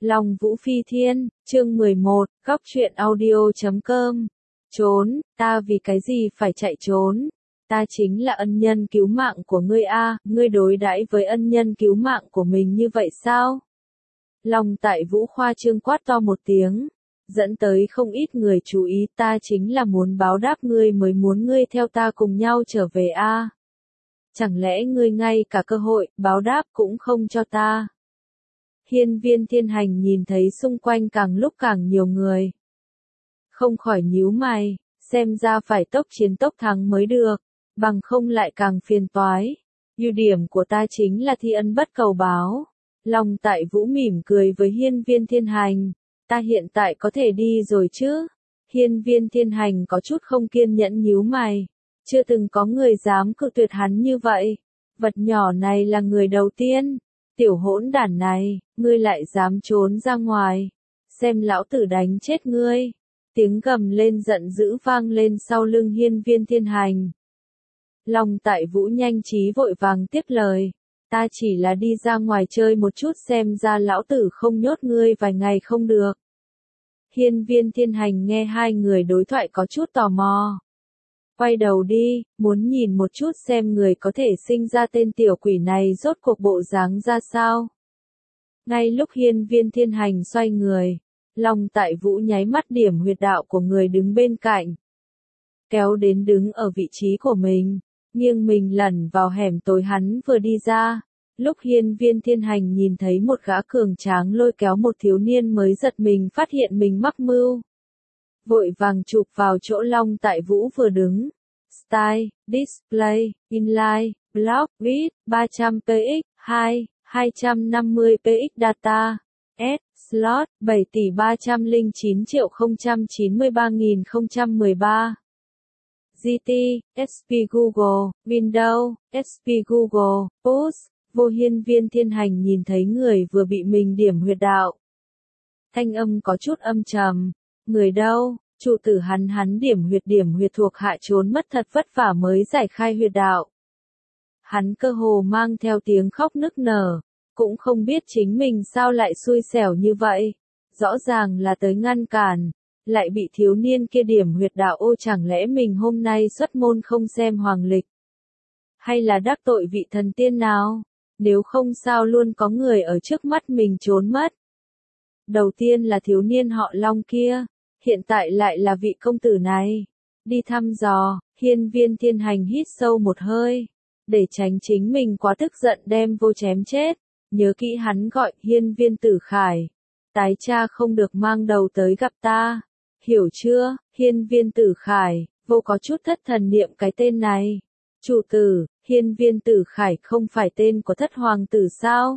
Long Vũ Phi Thiên, chương 11, góc truyện audio.com. Trốn, ta vì cái gì phải chạy trốn? Ta chính là ân nhân cứu mạng của ngươi a, ngươi đối đãi với ân nhân cứu mạng của mình như vậy sao? Long Tại Vũ khoa trương quát to một tiếng, dẫn tới không ít người chú ý, ta chính là muốn báo đáp ngươi mới muốn ngươi theo ta cùng nhau trở về a. Chẳng lẽ ngươi ngay cả cơ hội báo đáp cũng không cho ta? Hiên Viên Thiên Hành nhìn thấy xung quanh càng lúc càng nhiều người, không khỏi nhíu mày, xem ra phải tốc chiến tốc thắng mới được, bằng không lại càng phiền toái. Ưu điểm của ta chính là thi ân bất cầu báo. Long Tại Vũ mỉm cười với Hiên Viên Thiên Hành, ta hiện tại có thể đi rồi chứ? Hiên Viên Thiên Hành có chút không kiên nhẫn nhíu mày, chưa từng có người dám cự tuyệt hắn như vậy. Vật nhỏ này là người đầu tiên. Tiểu hỗn đản này, ngươi lại dám trốn ra ngoài, xem lão tử đánh chết ngươi. Tiếng gầm lên giận dữ vang lên sau lưng Hiên Viên Thiên Hành. Long Tại Vũ nhanh trí vội vàng tiếp lời, ta chỉ là đi ra ngoài chơi một chút, xem ra lão tử không nhốt ngươi vài ngày không được. Hiên Viên Thiên Hành nghe hai người đối thoại có chút tò mò. Quay đầu đi, muốn nhìn một chút xem người có thể sinh ra tên tiểu quỷ này rốt cuộc bộ dáng ra sao. Ngay lúc Hiên Viên Thiên Hành xoay người, Long Tại Vũ nháy mắt điểm huyệt đạo của người đứng bên cạnh, kéo đến đứng ở vị trí của mình, nghiêng mình lẩn vào hẻm tối hắn vừa đi ra. Lúc Hiên Viên Thiên Hành nhìn thấy một gã cường tráng lôi kéo một thiếu niên mới giật mình phát hiện mình mắc mưu. Vội vàng chụp vào chỗ Long Tại Vũ vừa đứng. Style, Display, Inline, Block, Read, 300px, 250px Data, S, Slot, 7.309.093.013. GT, SP Google, Windows, SP Google, Post. Vô Hiên Viên Thiên Hành nhìn thấy người vừa bị mình điểm huyệt đạo. Thanh âm có chút âm trầm. Người đâu? Trụ tử hắn điểm huyệt thuộc hạ trốn mất thật vất vả mới giải khai huyệt đạo. Hắn cơ hồ mang theo tiếng khóc nức nở, cũng không biết chính mình sao lại xui xẻo như vậy. Rõ ràng là tới ngăn cản, lại bị thiếu niên kia điểm huyệt đạo. Ô, chẳng lẽ mình hôm nay xuất môn không xem hoàng lịch? Hay là đắc tội vị thần tiên nào? Nếu không sao luôn có người ở trước mắt mình trốn mất. Đầu tiên là thiếu niên họ Long kia, hiện tại lại là vị công tử này. Đi thăm dò, Hiên Viên Thiên Hành hít sâu một hơi, để tránh chính mình quá tức giận đem vô chém chết. Nhớ kỹ hắn gọi Hiên Viên Tử Khải, tái cha không được mang đầu tới gặp ta, hiểu chưa? Hiên Viên Tử Khải, vô có chút thất thần niệm cái tên này. Chủ tử, Hiên Viên Tử Khải không phải tên của thất hoàng tử sao?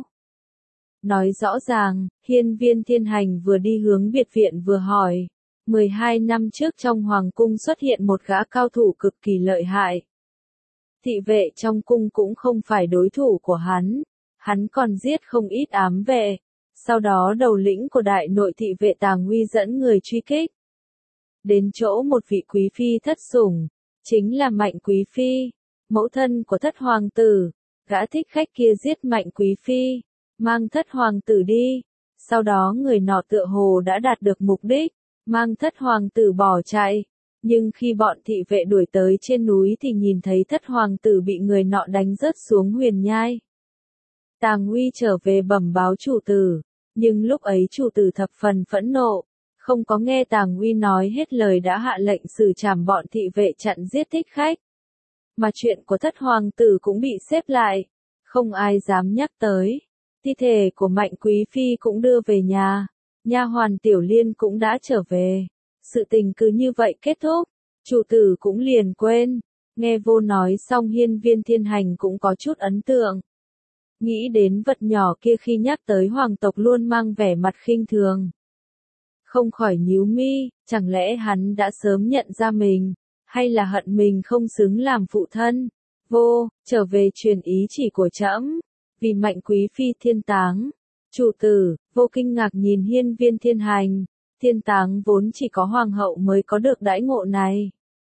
Nói rõ ràng, Hiên Viên Thiên Hành vừa đi hướng biệt viện vừa hỏi. 12 năm trước trong hoàng cung xuất hiện một gã cao thủ cực kỳ lợi hại. Thị vệ trong cung cũng không phải đối thủ của hắn còn giết không ít ám vệ. Sau đó đầu lĩnh của đại nội thị vệ Tàng Uy dẫn người truy kích. Đến chỗ một vị quý phi thất sủng, chính là Mạnh Quý Phi, mẫu thân của thất hoàng tử. Gã thích khách kia giết Mạnh Quý Phi, mang thất hoàng tử đi. Sau đó người nọ tựa hồ đã đạt được mục đích, mang thất hoàng tử bỏ chạy. Nhưng khi bọn thị vệ đuổi tới trên núi thì nhìn thấy thất hoàng tử bị người nọ đánh rớt xuống huyền nhai. Tàng Uy trở về bẩm báo chủ tử, nhưng lúc ấy chủ tử thập phần phẫn nộ, không có nghe Tàng Uy nói hết lời đã hạ lệnh xử trảm bọn thị vệ chặn giết thích khách. Mà chuyện của thất hoàng tử cũng bị xếp lại, không ai dám nhắc tới. Thi thể của Mạnh Quý Phi cũng đưa về nhà, nha hoàn Tiểu Liên cũng đã trở về. Sự tình cứ như vậy kết thúc, chủ tử cũng liền quên. Nghe vô nói xong Hiên Viên Thiên Hành cũng có chút ấn tượng. Nghĩ đến vật nhỏ kia khi nhắc tới hoàng tộc luôn mang vẻ mặt khinh thường. Không khỏi nhíu mi, chẳng lẽ hắn đã sớm nhận ra mình, hay là hận mình không xứng làm phụ thân? Vô, trở về truyền ý chỉ của trẫm, vì Mạnh Quý Phi thiên táng. Chủ tử, vô kinh ngạc nhìn Hiên Viên Thiên Hành, thiên táng vốn chỉ có hoàng hậu mới có được đãi ngộ này.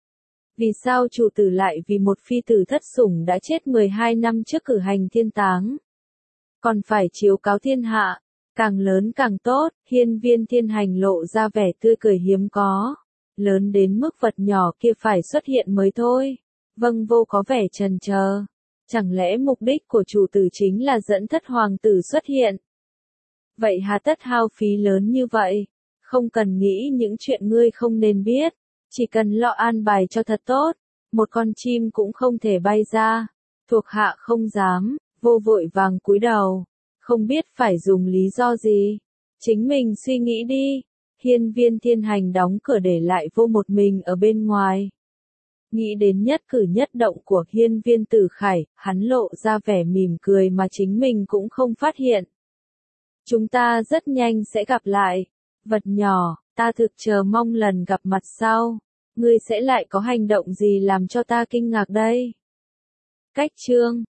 Vì sao chủ tử lại vì một phi tử thất sủng đã chết 12 năm trước cử hành thiên táng? Còn phải chiếu cáo thiên hạ, Càng lớn càng tốt, hiên viên thiên hành lộ ra vẻ tươi cười hiếm có. Lớn đến mức vật nhỏ kia phải xuất hiện mới thôi. Vâng Vô có vẻ chần chờ. Chẳng lẽ mục đích của chủ tử chính là dẫn thất hoàng tử xuất hiện? Vậy hà tất hao phí lớn như vậy? Không cần nghĩ những chuyện ngươi không nên biết. Chỉ cần lo an bài cho thật tốt. Một con chim cũng không thể bay ra. Thuộc hạ không dám, Vô vội vàng cúi đầu. Không biết phải dùng lý do gì. Chính mình suy nghĩ đi. Hiên viên thiên hành đóng cửa để lại Vô một mình ở bên ngoài. Nghĩ đến nhất cử nhất động của hiên viên tử khải, hắn lộ ra vẻ mỉm cười mà chính mình cũng không phát hiện. Chúng ta rất nhanh sẽ gặp lại. Vật nhỏ, ta thực chờ mong lần gặp mặt sau. Ngươi sẽ lại có hành động gì làm cho ta kinh ngạc đây? Cách chương